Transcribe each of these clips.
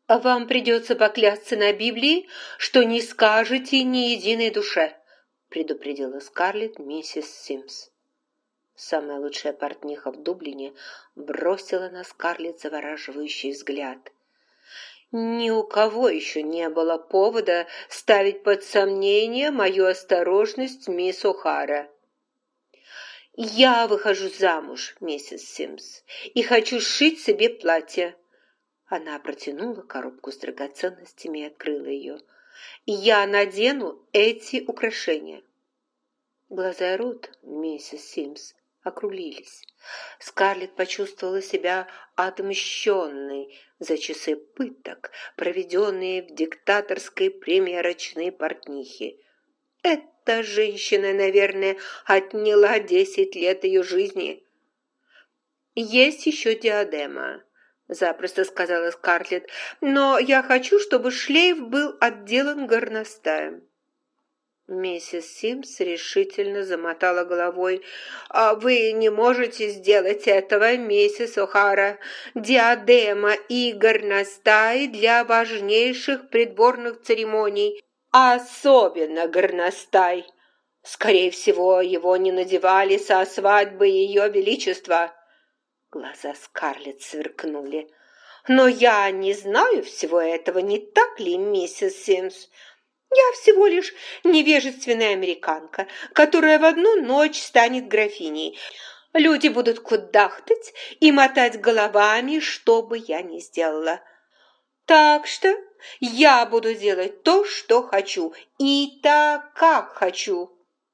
«А вам придется поклясться на Библии, что не скажете ни единой душе», предупредила Скарлетт миссис Симс. Самая лучшая портниха в Дублине бросила на Скарлетт завораживающий взгляд. Ни у кого еще не было повода ставить под сомнение мою осторожность, мисс О'Хара. «Я выхожу замуж, миссис Симс, и хочу сшить себе платье». Она протянула коробку с драгоценностями и открыла ее. «Я надену эти украшения». Глаза Рут, миссис Симс, округлились. Скарлетт почувствовала себя отмщенной за часы пыток, проведенные в диктаторской примерочной портнихе. Эта женщина, наверное, отняла 10 лет ее жизни. «Есть еще диадема», — запросто сказала Скарлетт, «но я хочу, чтобы шлейф был отделан горностаем». Миссис Симс решительно замотала головой. «Вы не можете сделать этого, миссис О'Хара. Диадема и горностай для важнейших придворных церемоний, особенно горностай. Скорее всего, его не надевали со свадьбы Ее Величества». Глаза Скарлетт сверкнули. «Но я не знаю всего этого, не так ли, миссис Симс? Я всего лишь невежественная американка, которая в одну ночь станет графиней. Люди будут кудахтать и мотать головами, что бы я ни сделала. Так что я буду делать то, что хочу, и так, как хочу».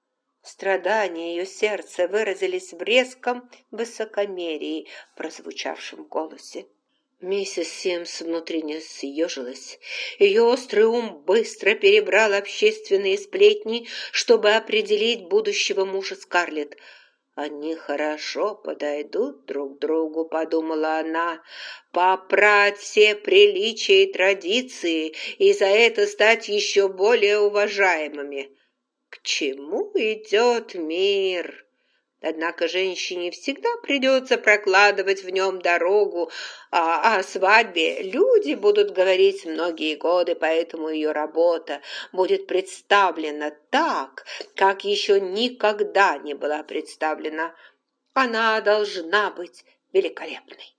Страдания ее сердца выразились в резком высокомерии, прозвучавшем в голосе. Миссис Симс внутренне съежилась. Ее острый ум быстро перебрал общественные сплетни, чтобы определить будущего мужа Скарлетт. «Они хорошо подойдут друг другу», — подумала она, «попрать все приличия и традиции и за это стать еще более уважаемыми. К чему идет мир?» Однако женщине всегда придется прокладывать в нем дорогу, а о свадьбе люди будут говорить многие годы, поэтому ее работа будет представлена так, как еще никогда не была представлена. Она должна быть великолепной.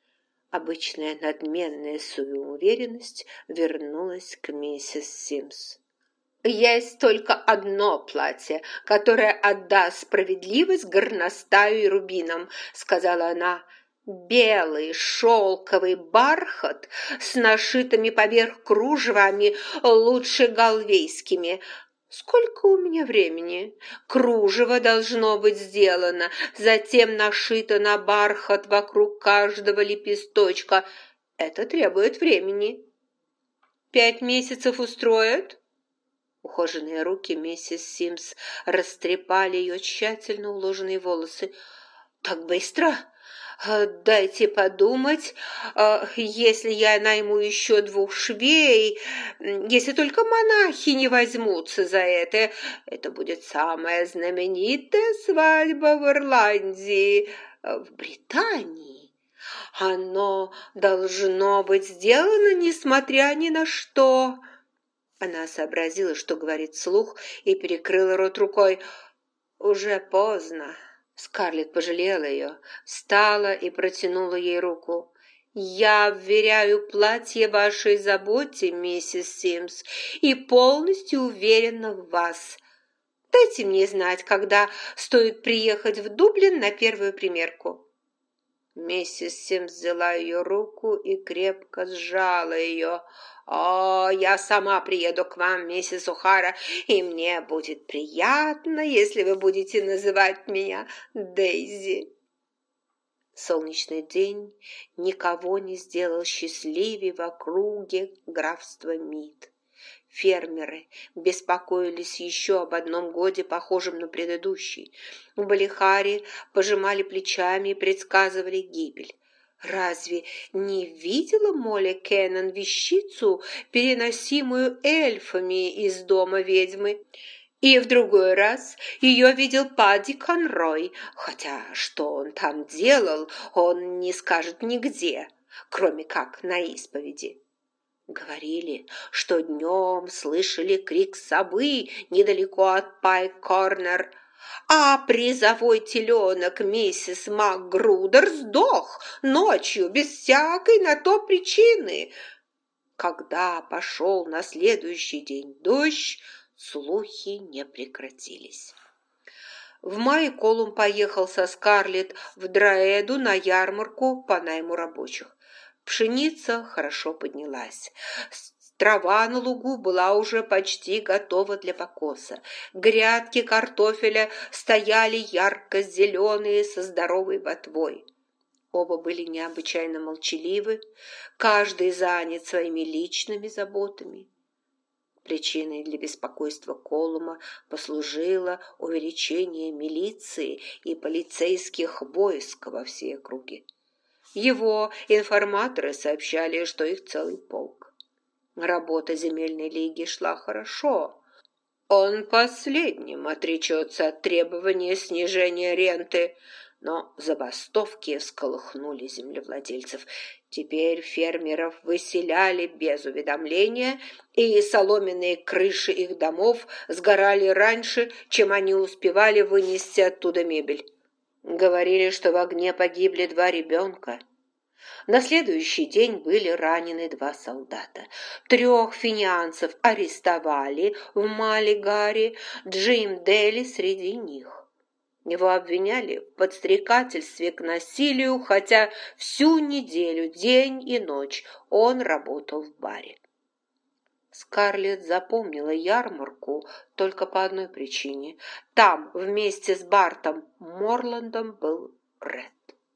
Обычная надменная самоуверенность вернулась к миссис Симс. «Есть только одно платье, которое отдаст справедливость горностаю и рубинам», — сказала она. «Белый шелковый бархат с нашитыми поверх кружевами, лучше галвейскими. Сколько у меня времени? Кружево должно быть сделано, затем нашито на бархат вокруг каждого лепесточка. Это требует времени». 5 месяцев устроят?» Ухоженные руки миссис Симс растрепали ее тщательно уложенные волосы. «Так быстро? Дайте подумать. Если я найму еще 2 швей, если только монахи не возьмутся за это будет самая знаменитая свадьба в Ирландии, в Британии. Оно должно быть сделано, несмотря ни на что». Она сообразила, что говорит вслух, и перекрыла рот рукой. «Уже поздно». Скарлетт пожалела ее, встала и протянула ей руку. «Я вверяю платье вашей заботе, миссис Симс, и полностью уверена в вас. Дайте мне знать, когда стоит приехать в Дублин на первую примерку». Миссис Симс взяла ее руку и крепко сжала ее. Я сама приеду к вам, миссис О'Хара, и мне будет приятно, если вы будете называть меня Дейзи». Солнечный день никого не сделал счастливее в округе графства Мид. Фермеры беспокоились еще об одном годе, похожем на предыдущий. В Балихаре пожимали плечами и предсказывали гибель. Разве не видела Молли Кеннон вещицу, переносимую эльфами из дома ведьмы? И в другой раз ее видел Падди Конрой, хотя что он там делал, он не скажет нигде, кроме как на исповеди. Говорили, что днем слышали крик совы недалеко от Пай-Корнер, а призовой теленок миссис МакГрудер сдох ночью без всякой на то причины. Когда пошел на следующий день дождь, слухи не прекратились. В мае Колум поехал со Скарлетт в Дроэду на ярмарку по найму рабочих. Пшеница хорошо поднялась. Трава на лугу была уже почти готова для покоса. Грядки картофеля стояли ярко-зеленые со здоровой ботвой. Оба были необычайно молчаливы, каждый занят своими личными заботами. Причиной для беспокойства Колума послужило увеличение милиции и полицейских войск во всей округе. Его информаторы сообщали, что их целый полк. Работа земельной лиги шла хорошо. Он последним отречется от требования снижения ренты, но забастовки всколыхнули землевладельцев. Теперь фермеров выселяли без уведомления, и соломенные крыши их домов сгорали раньше, чем они успевали вынести оттуда мебель. Говорили, что в огне погибли 2 ребенка. На следующий день были ранены 2 солдата. 3 финианцев арестовали в Малигаре, Джим Дели среди них. Его обвиняли в подстрекательстве к насилию, хотя всю неделю, день и ночь, он работал в баре. Скарлетт запомнила ярмарку только по одной причине. Там вместе с Бартом Морландом был Ред.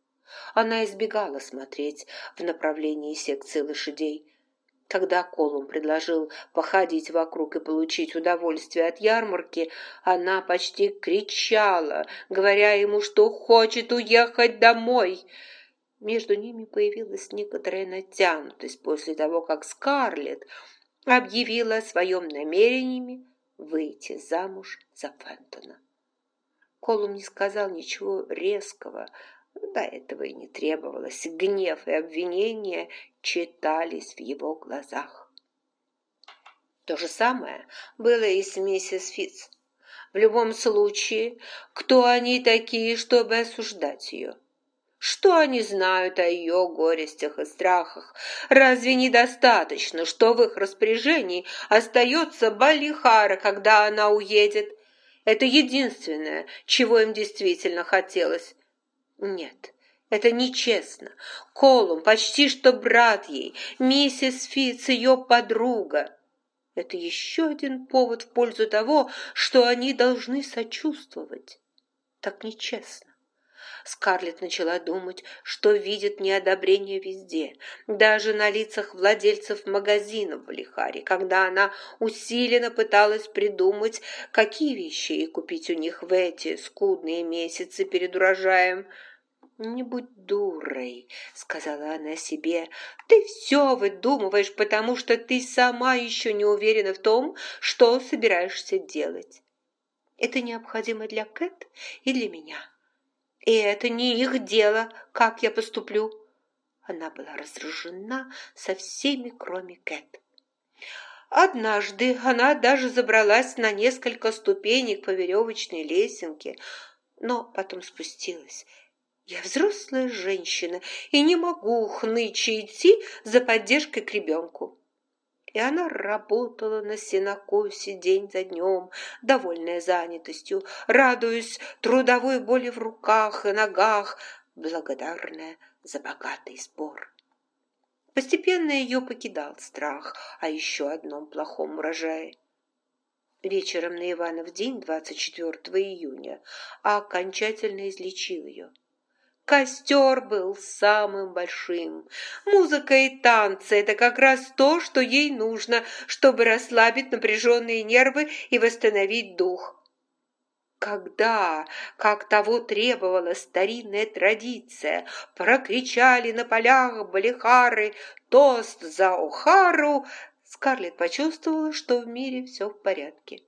Она избегала смотреть в направлении секции лошадей. Когда Колум предложил походить вокруг и получить удовольствие от ярмарки, она почти кричала, говоря ему, что хочет уехать домой. Между ними появилась некоторая натянутость после того, как Скарлетт объявила о своем намерении выйти замуж за Фентона. Колум не сказал ничего резкого, до этого и не требовалось. Гнев и обвинения читались в его глазах. То же самое было и с миссис Фитц. В любом случае, кто они такие, чтобы осуждать ее? Что они знают о ее горестях и страхах? Разве недостаточно, что в их распоряжении остается Баллихара, когда она уедет? Это единственное, чего им действительно хотелось. Нет, это нечестно. Колум почти что брат ей, миссис Фитц ее подруга. Это еще один повод в пользу того, что они должны сочувствовать. Так нечестно. Скарлетт начала думать, что видит неодобрение везде, даже на лицах владельцев магазинов в Баллихаре, когда она усиленно пыталась придумать, какие вещи ей купить у них в эти скудные месяцы перед урожаем. «Не будь дурой», — сказала она себе, — «ты все выдумываешь, потому что ты сама еще не уверена в том, что собираешься делать. Это необходимо для Кэт и для меня. И это не их дело, как я поступлю». Она была раздражена со всеми, кроме Кэт. Однажды она даже забралась на несколько ступенек по веревочной лесенке, но потом спустилась. «Я взрослая женщина и не могу хныча идти за поддержкой к ребенку». И она работала на сенокосе день за днем, довольная занятостью, радуясь трудовой боли в руках и ногах, благодарная за богатый сбор. Постепенно ее покидал страх о еще одном плохом урожае. Вечером на Иванов день, 24 июня, окончательно излечил ее. Костер был самым большим. Музыка и танцы – это как раз то, что ей нужно, чтобы расслабить напряженные нервы и восстановить дух. Когда, как того требовала старинная традиция, прокричали на полях Баллихары тост за О'Хару, Скарлетт почувствовала, что в мире все в порядке.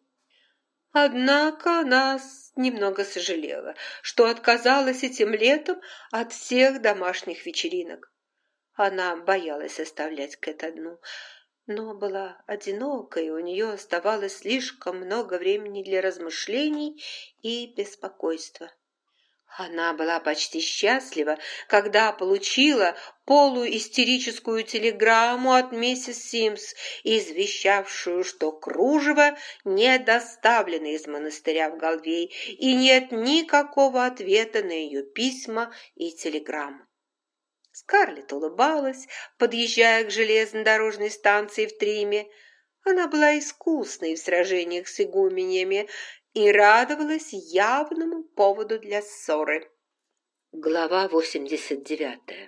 Однако она немного сожалела, что отказалась этим летом от всех домашних вечеринок. Она боялась оставлять Кэт одну. но была одинока, и у нее оставалось слишком много времени для размышлений и беспокойства. Она была почти счастлива, когда получила полуистерическую телеграмму от миссис Симс, извещавшую, что кружево не доставлено из монастыря в Галвей и нет никакого ответа на ее письма и телеграммы. Скарлетт улыбалась, подъезжая к железнодорожной станции в Триме. Она была искусной в сражениях с игуменьями и радовалась явному поводу для ссоры. Глава 89.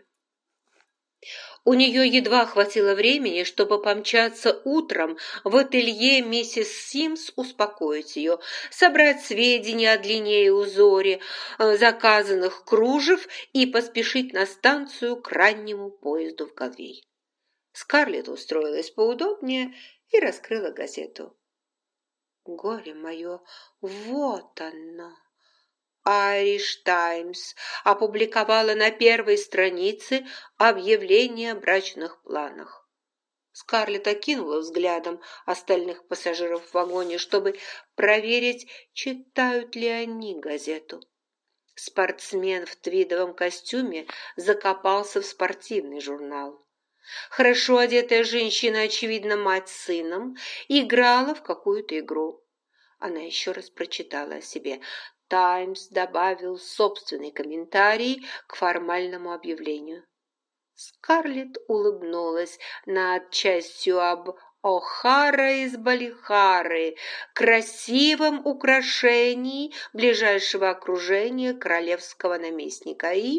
У нее едва хватило времени, чтобы помчаться утром в ателье миссис Симс, успокоить ее, собрать сведения о длине и узоре заказанных кружев и поспешить на станцию к раннему поезду в Галвей. Скарлетт устроилась поудобнее и раскрыла газету. Горе мое, вот оно! «Irish Times» опубликовала на первой странице объявление о брачных планах. Скарлетт окинула взглядом остальных пассажиров в вагоне, чтобы проверить, читают ли они газету. Спортсмен в твидовом костюме закопался в спортивный журнал. Хорошо одетая женщина, очевидно, мать с сыном, играла в какую-то игру. Она еще раз прочитала о себе. «Таймс» добавил собственный комментарий к формальному объявлению. Скарлетт улыбнулась над частью об О'Хара из Балихары, красивом украшении ближайшего окружения королевского наместника и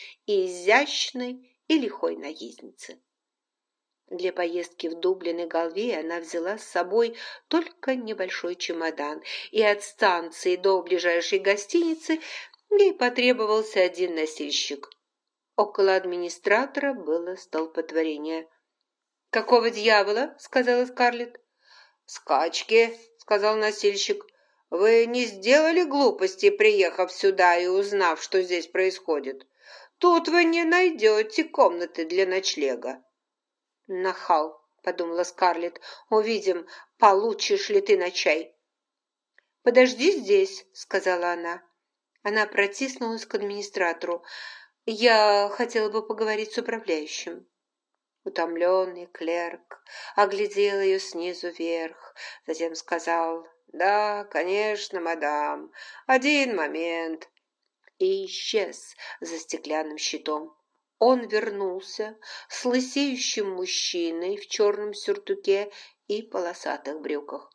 изящной и лихой наездницы. Для поездки в Дублин и Галвей она взяла с собой только небольшой чемодан, и от станции до ближайшей гостиницы ей потребовался один носильщик. Около администратора было столпотворение. «Какого дьявола?» — сказала Скарлетт. «Скачки», — сказал носильщик. «Вы не сделали глупости, приехав сюда и узнав, что здесь происходит? Тут вы не найдете комнаты для ночлега». «Нахал», — подумала Скарлетт, — «увидим, получишь ли ты на чай». «Подожди здесь», — сказала она. Она протиснулась к администратору. «Я хотела бы поговорить с управляющим». Утомленный клерк оглядел ее снизу вверх, затем сказал: «Да, конечно, мадам, один момент», и исчез за стеклянным щитом. Он вернулся с лысеющим мужчиной в черном сюртуке и полосатых брюках.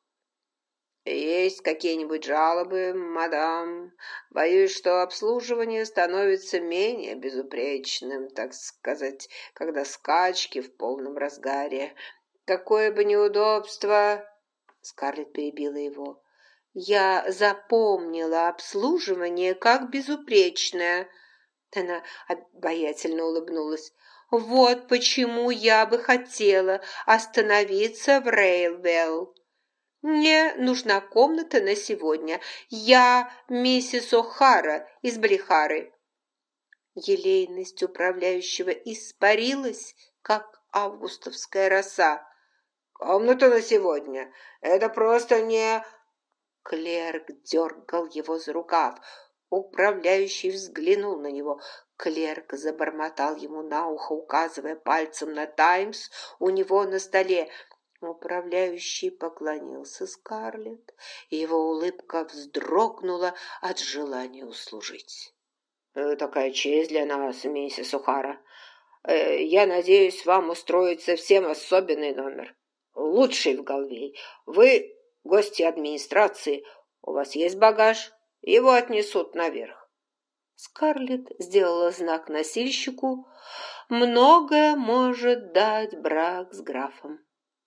«Есть какие-нибудь жалобы, мадам? Боюсь, что обслуживание становится менее безупречным, так сказать, когда скачки в полном разгаре. Какое бы неудобство...» Скарлетт перебила его. «Я запомнила обслуживание как безупречное». Она обаятельно улыбнулась. «Вот почему я бы хотела остановиться в Рейлвелл. Мне нужна комната на сегодня. Я миссис О'Хара из Балихары». Елейность управляющего испарилась, как августовская роса. «Комната на сегодня? Это просто не...» Клерк дергал его за рукав. Управляющий взглянул на него. Клерк забормотал ему на ухо, указывая пальцем на «Таймс» у него на столе. Управляющий поклонился Скарлетт, и его улыбка вздрогнула от желания услужить. «Такая честь для нас, миссис О'Хара. Я надеюсь, вам устроить совсем особенный номер. Лучший в Галвей. Вы гости администрации. У вас есть багаж? Его отнесут наверх». Скарлетт сделала знак носильщику. «Многое может дать брак с графом».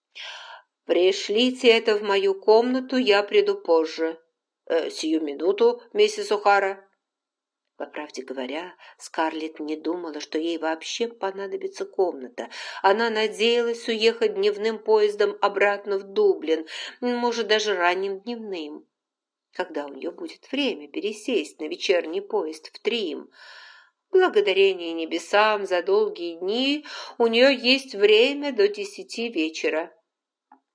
«Пришлите это в мою комнату, я приду позже». «Сию минуту, миссис О'Хара». По правде говоря, Скарлетт не думала, что ей вообще понадобится комната. Она надеялась уехать дневным поездом обратно в Дублин, может, даже ранним дневным, когда у нее будет время пересесть на вечерний поезд в Трим. Благодарение небесам за долгие дни у нее есть время до 10 вечера.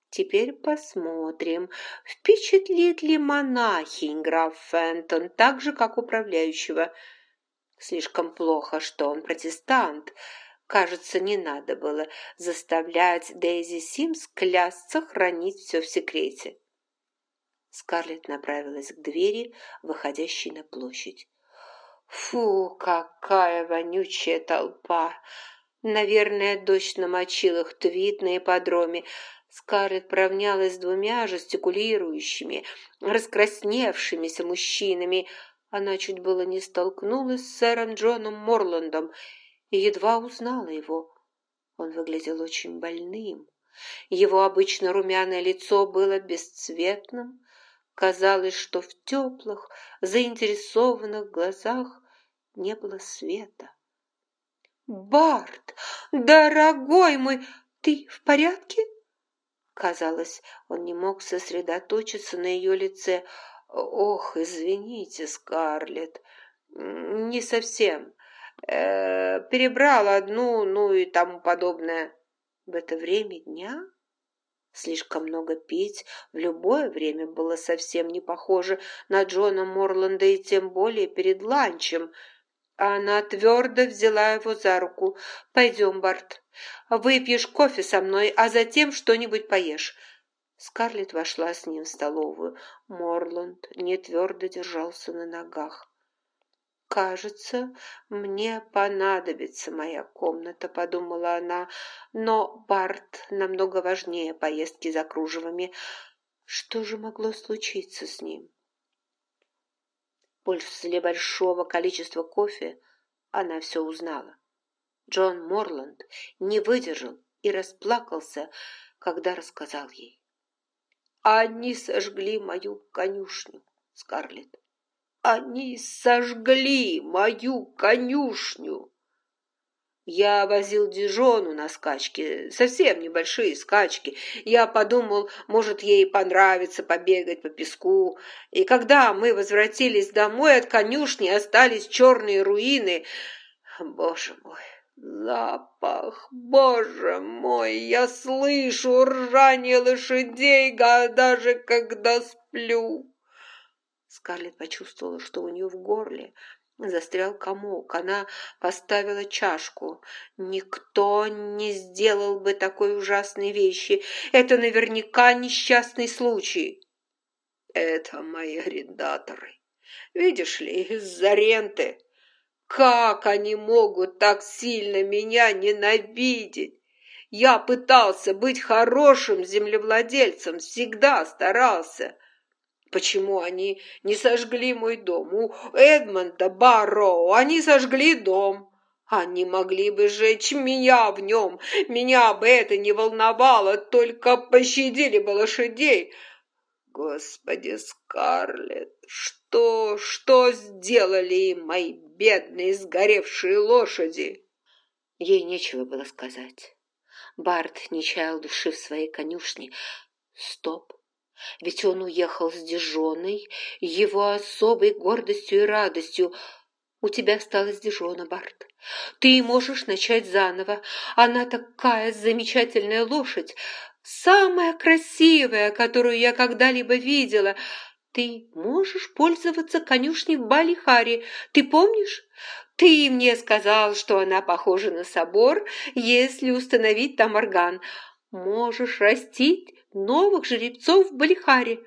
Теперь посмотрим, впечатлит ли монахинь граф Фентон так же, как управляющего. Слишком плохо, что он протестант. Кажется, не надо было заставлять Дейзи Симс клясться хранить все в секрете. Скарлетт направилась к двери, выходящей на площадь. Фу, какая вонючая толпа! Наверное, дождь намочил их твит на ипподроме. Скарлетт поравнялась с двумя жестикулирующими, раскрасневшимися мужчинами. Она чуть было не столкнулась с сэром Джоном Морландом и едва узнала его. Он выглядел очень больным. Его обычно румяное лицо было бесцветным. Казалось, что в теплых, заинтересованных глазах не было света. «Барт, дорогой мой, ты в порядке?» Казалось, он не мог сосредоточиться на ее лице. «Ох, извините, Скарлетт, не совсем. Перебрал одну, ну и тому подобное. В это время дня?» Слишком много пить в любое время было совсем не похоже на Джона Морланда, и тем более перед ланчем. Она твердо взяла его за руку. «Пойдем, Барт, выпьешь кофе со мной, а затем что-нибудь поешь». Скарлетт вошла с ним в столовую. Морланд не твердо держался на ногах. «Кажется, мне понадобится моя комната», — подумала она, «но Барт намного важнее поездки за кружевами. Что же могло случиться с ним?» После большого количества кофе она все узнала. Джон Морланд не выдержал и расплакался, когда рассказал ей. «Они сожгли мою конюшню, Скарлетт. Они сожгли мою конюшню!» Я возил Дижону на скачки, совсем небольшие скачки. Я подумал, может, ей понравится побегать по песку. И когда мы возвратились домой, от конюшни остались черные руины. Боже мой, запах, боже мой, я слышу ржание лошадей, даже когда сплю. Скарлетт почувствовала, что у нее в горле застрял комок. Она поставила чашку. Никто не сделал бы такой ужасной вещи. Это наверняка несчастный случай. Это мои арендаторы. Видишь ли, из-за ренты. Как они могут так сильно меня ненавидеть? Я пытался быть хорошим землевладельцем, всегда старался. Почему они не сожгли мой дом? У Эдмонда Барроу они сожгли дом. Они могли бы сжечь меня в нем. Меня бы это не волновало, только пощадили бы лошадей. Господи, Скарлетт, что сделали им мои бедные сгоревшие лошади?» Ей нечего было сказать. Барт не чаял души в своей конюшне. Стоп! Ведь он уехал с Дижоной, его особой гордостью и радостью. У тебя осталась Дижона, Барт. Ты можешь начать заново. Она такая замечательная лошадь, самая красивая, которую я когда-либо видела. Ты можешь пользоваться конюшней в Балихаре. Ты помнишь? Ты мне сказал, что она похожа на собор, если установить там орган. Можешь растить новых жеребцов в Балихаре.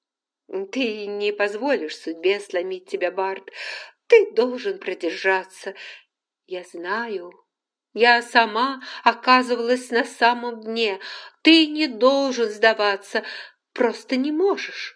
Ты не позволишь судьбе сломить тебя, Барт. Ты должен продержаться. Я знаю. Я сама оказывалась на самом дне. Ты не должен сдаваться. Просто не можешь.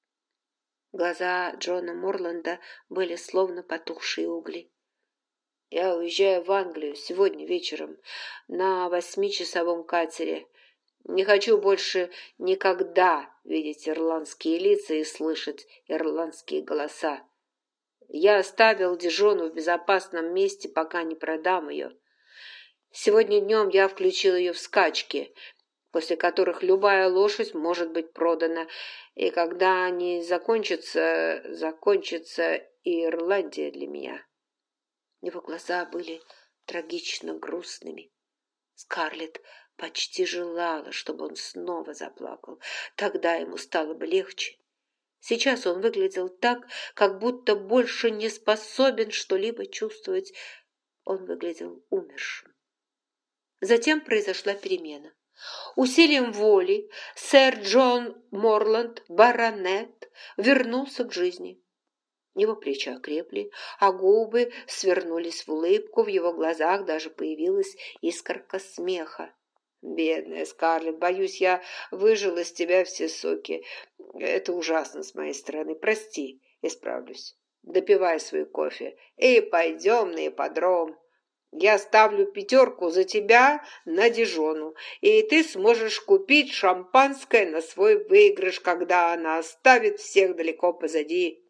Глаза Джона Морланда были словно потухшие угли. Я уезжаю в Англию сегодня вечером на 8-часовом катере. Не хочу больше никогда видеть ирландские лица и слышать ирландские голоса. Я оставил Дижону в безопасном месте, пока не продам ее. Сегодня днем я включил ее в скачки, после которых любая лошадь может быть продана, и когда они закончатся и Ирландия для меня. Его глаза были трагично грустными. Скарлетт почти желала, чтобы он снова заплакал. Тогда ему стало бы легче. Сейчас он выглядел так, как будто больше не способен что-либо чувствовать. Он выглядел умершим. Затем произошла перемена. Усилием воли сэр Джон Морланд, баронет, вернулся к жизни. Его плечи окрепли, а губы свернулись в улыбку, в его глазах даже появилась искорка смеха. «Бедная Скарлетт, боюсь, я выжила из тебя все соки. Это ужасно с моей стороны. Прости, исправлюсь. Допивай свой кофе и пойдем на ипподром. Я ставлю 5 за тебя на Дижону, и ты сможешь купить шампанское на свой выигрыш, когда она оставит всех далеко позади».